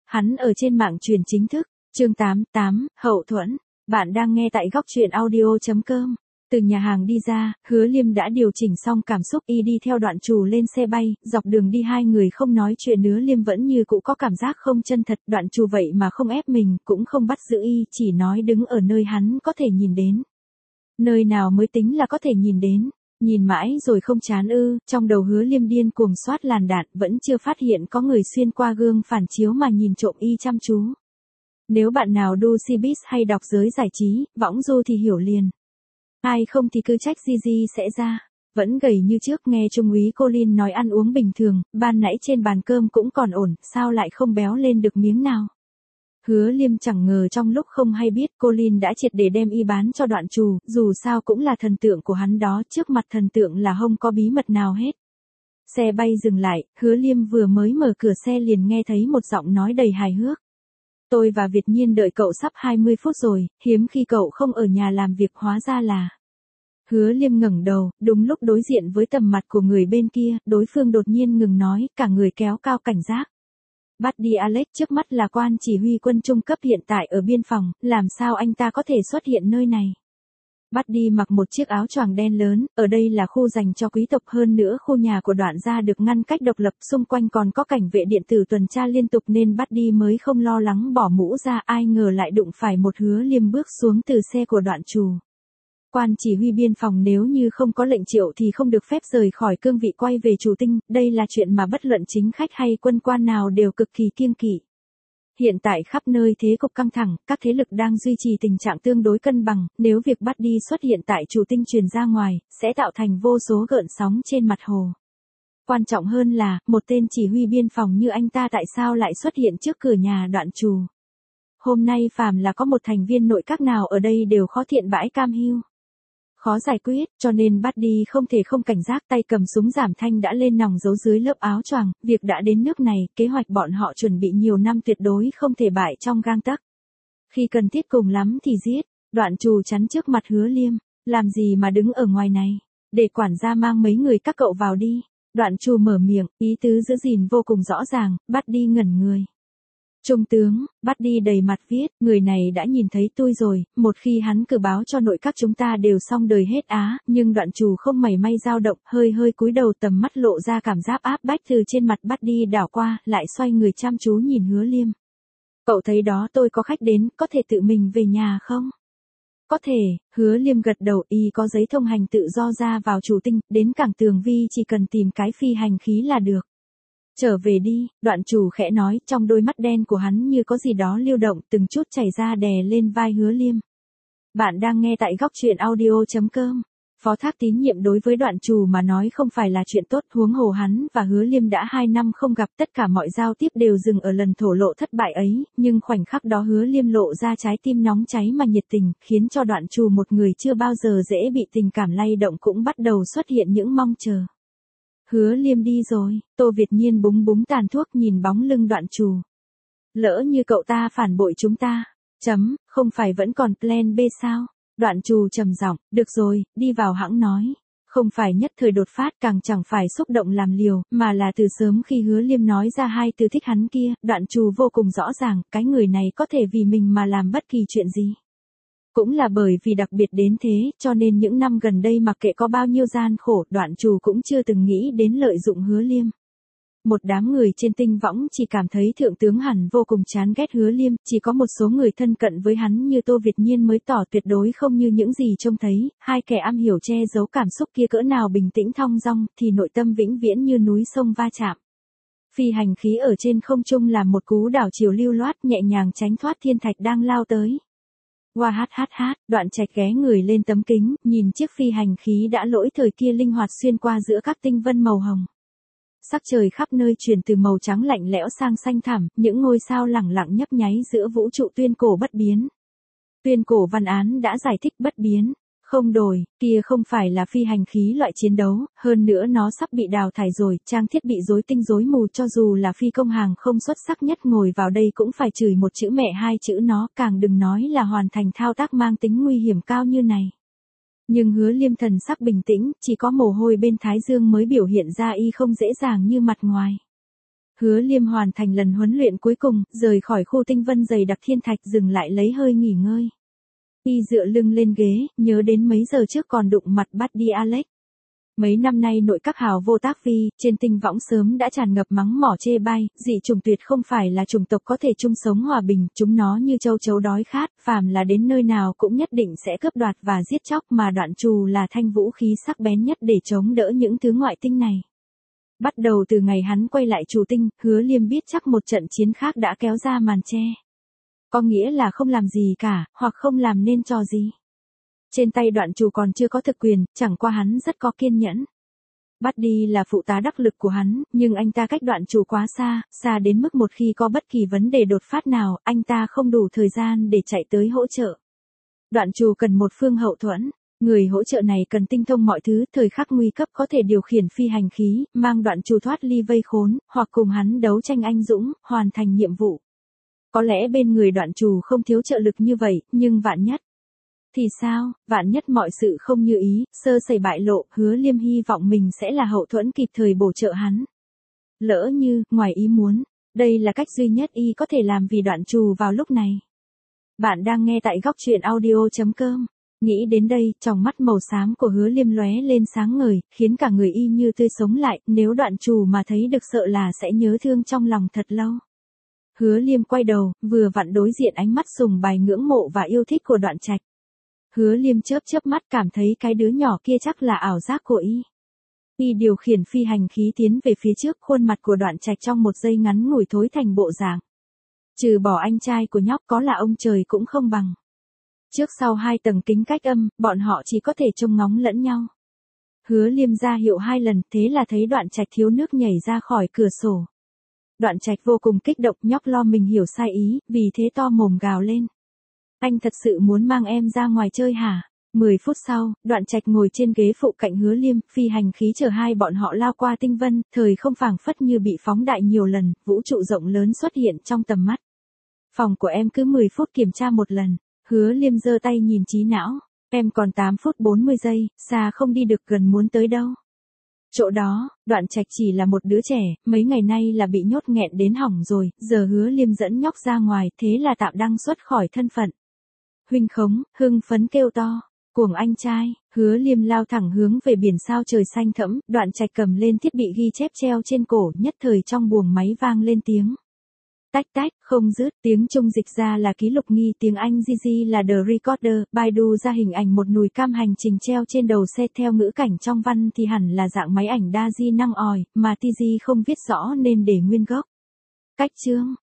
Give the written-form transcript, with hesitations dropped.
Hắn ở trên mạng truyền chính thức. Chương 88, Hậu thuẫn. Bạn đang nghe tại góc truyện audio.com. Từ nhà hàng đi ra, Hứa Liêm đã điều chỉnh xong cảm xúc y đi theo Đoạn Trù lên xe bay, dọc đường đi hai người không nói chuyện. Hứa Liêm vẫn như cũ có cảm giác không chân thật, Đoạn Trù vậy mà không ép mình, cũng không bắt giữ y, chỉ nói đứng ở nơi hắn có thể nhìn đến. Nơi nào mới tính là có thể nhìn đến? Nhìn mãi rồi không chán ư? Trong đầu Hứa Liêm điên cuồng soát làn đạn, vẫn chưa phát hiện có người xuyên qua gương phản chiếu mà nhìn trộm y chăm chú. Nếu bạn nào đu Cbiz hay đọc giới giải trí, võng du thì hiểu liền. Ai không thì cứ trách Gigi sẽ ra. Vẫn gầy như trước, nghe Trung úy Colin nói ăn uống bình thường, ban nãy trên bàn cơm cũng còn ổn, sao lại không béo lên được miếng nào. Hứa Liêm chẳng ngờ trong lúc không hay biết Colin đã triệt để đem y bán cho Đoạn Trù, dù sao cũng là thần tượng của hắn đó, trước mặt thần tượng là không có bí mật nào hết. Xe bay dừng lại, Hứa Liêm vừa mới mở cửa xe liền nghe thấy một giọng nói đầy hài hước. Tôi và Việt Nhiên đợi cậu sắp 20 phút rồi, hiếm khi cậu không ở nhà làm việc, hóa ra là. Hứa Liêm ngẩng đầu, đúng lúc đối diện với tầm mặt của người bên kia, đối phương đột nhiên ngừng nói, cả người kéo cao cảnh giác. Buddy Alex, trước mắt là quan chỉ huy quân trung cấp hiện tại ở biên phòng, làm sao anh ta có thể xuất hiện nơi này? Buddy mặc một chiếc áo choàng đen lớn, ở đây là khu dành cho quý tộc, hơn nữa khu nhà của Đoạn gia được ngăn cách độc lập, xung quanh còn có cảnh vệ điện tử tuần tra liên tục nên Buddy mới không lo lắng bỏ mũ ra, ai ngờ lại đụng phải một Hứa Liêm bước xuống từ xe của Đoạn Trù. Quan chỉ huy biên phòng nếu như không có lệnh triệu thì không được phép rời khỏi cương vị quay về Chủ Tinh, đây là chuyện mà bất luận chính khách hay quân quan nào đều cực kỳ kiêng kỵ. Hiện tại khắp nơi thế cục căng thẳng, các thế lực đang duy trì tình trạng tương đối cân bằng, nếu việc bắt đi xuất hiện tại Chủ Tinh truyền ra ngoài, sẽ tạo thành vô số gợn sóng trên mặt hồ. Quan trọng hơn là, một tên chỉ huy biên phòng như anh ta tại sao lại xuất hiện trước cửa nhà Đoạn Trù. Hôm nay phàm là có một thành viên nội các nào ở đây đều khó thiện bãi cam hiu. Khó giải quyết, cho nên Buddy không thể không cảnh giác, tay cầm súng giảm thanh đã lên nòng giấu dưới lớp áo choàng, việc đã đến nước này, kế hoạch bọn họ chuẩn bị nhiều năm tuyệt đối không thể bại trong gang tấc. Khi cần thiết cùng lắm thì giết. Đoạn Trù chắn trước mặt Hứa Liêm, làm gì mà đứng ở ngoài này, để quản gia mang mấy người các cậu vào đi. Đoạn Trù mở miệng, ý tứ giữ gìn vô cùng rõ ràng, Buddy ngẩn người. Trung tướng, Buddy đầy mặt viết, người này đã nhìn thấy tôi rồi, một khi hắn cử báo cho nội các chúng ta đều xong đời hết á, nhưng Đoạn Trù không mảy may dao động, hơi cúi đầu, tầm mắt lộ ra cảm giác áp bách từ trên mặt Buddy đảo qua, lại xoay người chăm chú nhìn Hứa Liêm. Cậu thấy đó, tôi có khách đến, có thể tự mình về nhà không? Có thể, Hứa Liêm gật đầu, y có giấy thông hành tự do ra vào Chủ Tinh, đến cảng Tường Vi chỉ cần tìm cái phi hành khí là được. Trở về đi, Đoạn Trù khẽ nói, trong đôi mắt đen của hắn như có gì đó lưu động, từng chút chảy ra đè lên vai Hứa Liêm. Bạn đang nghe tại góc truyện audio.com. Phó thác tín nhiệm đối với Đoạn Trù mà nói không phải là chuyện tốt, huống hồ hắn và Hứa Liêm đã 2 năm không gặp, tất cả mọi giao tiếp đều dừng ở lần thổ lộ thất bại ấy, nhưng khoảnh khắc đó Hứa Liêm lộ ra trái tim nóng cháy mà nhiệt tình, khiến cho Đoạn Trù, một người chưa bao giờ dễ bị tình cảm lay động, cũng bắt đầu xuất hiện những mong chờ. Hứa Liêm đi rồi, Tô Việt Nhiên búng tàn thuốc nhìn bóng lưng Đoạn Trù. Lỡ như cậu ta phản bội chúng ta, không phải vẫn còn plan B sao? Đoạn Trù trầm giọng, được rồi, đi vào hãng nói. Không phải nhất thời đột phát, càng chẳng phải xúc động làm liều, mà là từ sớm khi Hứa Liêm nói ra hai từ thích hắn kia, Đoạn Trù vô cùng rõ ràng, cái người này có thể vì mình mà làm bất kỳ chuyện gì. Cũng là bởi vì đặc biệt đến thế, cho nên những năm gần đây mặc kệ có bao nhiêu gian khổ, Đoạn Trù cũng chưa từng nghĩ đến lợi dụng Hứa Liêm. Một đám người trên tinh võng chỉ cảm thấy thượng tướng hẳn vô cùng chán ghét Hứa Liêm, chỉ có một số người thân cận với hắn như Tô Việt Nhiên mới tỏ tuyệt đối không như những gì trông thấy, hai kẻ am hiểu che giấu cảm xúc kia cỡ nào bình tĩnh thong dong, thì nội tâm vĩnh viễn như núi sông va chạm. Phi hành khí ở trên không trung làm một cú đảo chiều lưu loát, nhẹ nhàng tránh thoát thiên thạch đang lao tới. Wow, Đoạn Trạch ghé người lên tấm kính, nhìn chiếc phi hành khí đã lỗi thời kia linh hoạt xuyên qua giữa các tinh vân màu hồng. Sắc trời khắp nơi chuyển từ màu trắng lạnh lẽo sang xanh thẳm, những ngôi sao lẳng lặng nhấp nháy giữa vũ trụ tuyên cổ bất biến. Tuyên cổ văn án đã giải thích bất biến, không đổi, kia không phải là phi hành khí loại chiến đấu, hơn nữa nó sắp bị đào thải rồi, trang thiết bị rối tinh rối mù, cho dù là phi công hàng không xuất sắc nhất ngồi vào đây cũng phải chửi một chữ mẹ hai chữ nó, càng đừng nói là hoàn thành thao tác mang tính nguy hiểm cao như này. Nhưng Hứa Liêm thần sắc bình tĩnh, chỉ có mồ hôi bên thái dương mới biểu hiện ra y không dễ dàng như mặt ngoài. Hứa Liêm hoàn thành lần huấn luyện cuối cùng, rời khỏi khu tinh vân dày đặc thiên thạch dừng lại lấy hơi nghỉ ngơi. Y dựa lưng lên ghế, nhớ đến mấy giờ trước còn đụng mặt Buddy Alex. Mấy năm nay nội các hào vô tác vi, trên tinh võng sớm đã tràn ngập mắng mỏ chê bai, dị chủng tuyệt không phải là chủng tộc có thể chung sống hòa bình, chúng nó như châu chấu đói khát, phàm là đến nơi nào cũng nhất định sẽ cướp đoạt và giết chóc, mà Đoạn Trù là thanh vũ khí sắc bén nhất để chống đỡ những thứ ngoại tinh này. Bắt đầu từ ngày hắn quay lại Trù tinh, Hứa Liêm biết chắc một trận chiến khác đã kéo ra màn che. Có nghĩa là không làm gì cả, hoặc không làm nên trò gì. Trên tay Đoạn Trù còn chưa có thực quyền, chẳng qua hắn rất có kiên nhẫn. Buddy là phụ tá đắc lực của hắn, nhưng anh ta cách Đoạn Trù quá xa, xa đến mức một khi có bất kỳ vấn đề đột phát nào, anh ta không đủ thời gian để chạy tới hỗ trợ. Đoạn Trù cần một phương hậu thuẫn, người hỗ trợ này cần tinh thông mọi thứ, thời khắc nguy cấp có thể điều khiển phi hành khí, mang Đoạn Trù thoát ly vây khốn, hoặc cùng hắn đấu tranh anh dũng, hoàn thành nhiệm vụ. Có lẽ bên người Đoạn Trù không thiếu trợ lực như vậy, nhưng vạn nhất. Thì sao, vạn nhất mọi sự không như ý, sơ sẩy bại lộ, Hứa Liêm hy vọng mình sẽ là hậu thuẫn kịp thời bổ trợ hắn. Lỡ như, ngoài ý muốn, đây là cách duy nhất y có thể làm vì Đoạn Trù vào lúc này. Bạn đang nghe tại góc truyện audio.com. Nghĩ đến đây, tròng mắt màu xám của Hứa Liêm lóe lên sáng ngời, khiến cả người y như tươi sống lại, nếu Đoạn Trù mà thấy được sợ là sẽ nhớ thương trong lòng thật lâu. Hứa Liêm quay đầu, vừa vặn đối diện ánh mắt sùng bài ngưỡng mộ và yêu thích của Đoạn Trạch. Hứa Liêm chớp chớp mắt cảm thấy cái đứa nhỏ kia chắc là ảo giác của y. Y điều khiển phi hành khí tiến về phía trước, khuôn mặt của Đoạn Trạch trong một giây ngắn ngủi thối thành bộ dạng. Trừ bỏ anh trai của nhóc có là ông trời cũng không bằng. Trước sau 2 tầng kính cách âm, bọn họ chỉ có thể trông ngóng lẫn nhau. Hứa Liêm ra hiệu 2 lần, thế là thấy Đoạn Trạch thiếu nước nhảy ra khỏi cửa sổ. Đoạn Trạch vô cùng kích động, nhóc lo mình hiểu sai ý, vì thế to mồm gào lên. Anh thật sự muốn mang em ra ngoài chơi hả? 10 phút sau, Đoạn Trạch ngồi trên ghế phụ cạnh Hứa Liêm, phi hành khí chở hai bọn họ lao qua tinh vân, thời không phảng phất như bị phóng đại nhiều lần, vũ trụ rộng lớn xuất hiện trong tầm mắt. Phòng của em cứ 10 phút kiểm tra một lần. Hứa Liêm giơ tay nhìn trí não. Em còn 8 phút 40 giây, xa không đi được, gần muốn tới đâu. Chỗ đó, Đoạn Trạch chỉ là một đứa trẻ, mấy ngày nay là bị nhốt nghẹn đến hỏng rồi, giờ Hứa Liêm dẫn nhóc ra ngoài, thế là tạm đăng xuất khỏi thân phận. Huynh Khống, hưng phấn kêu to. Cuồng anh trai, Hứa Liêm lao thẳng hướng về biển sao trời xanh thẫm, Đoạn Trạch cầm lên thiết bị ghi chép treo trên cổ, nhất thời trong buồng máy vang lên tiếng. Tách tách, không dứt, tiếng Trung dịch ra là ký lục nghi, tiếng Anh GG là The Recorder, Baidu ra hình ảnh một nùi cam hành trình treo trên đầu xe, theo ngữ cảnh trong văn thì hẳn là dạng máy ảnh đa di năng ỏi, mà TG không viết rõ nên để nguyên gốc. Cách chương,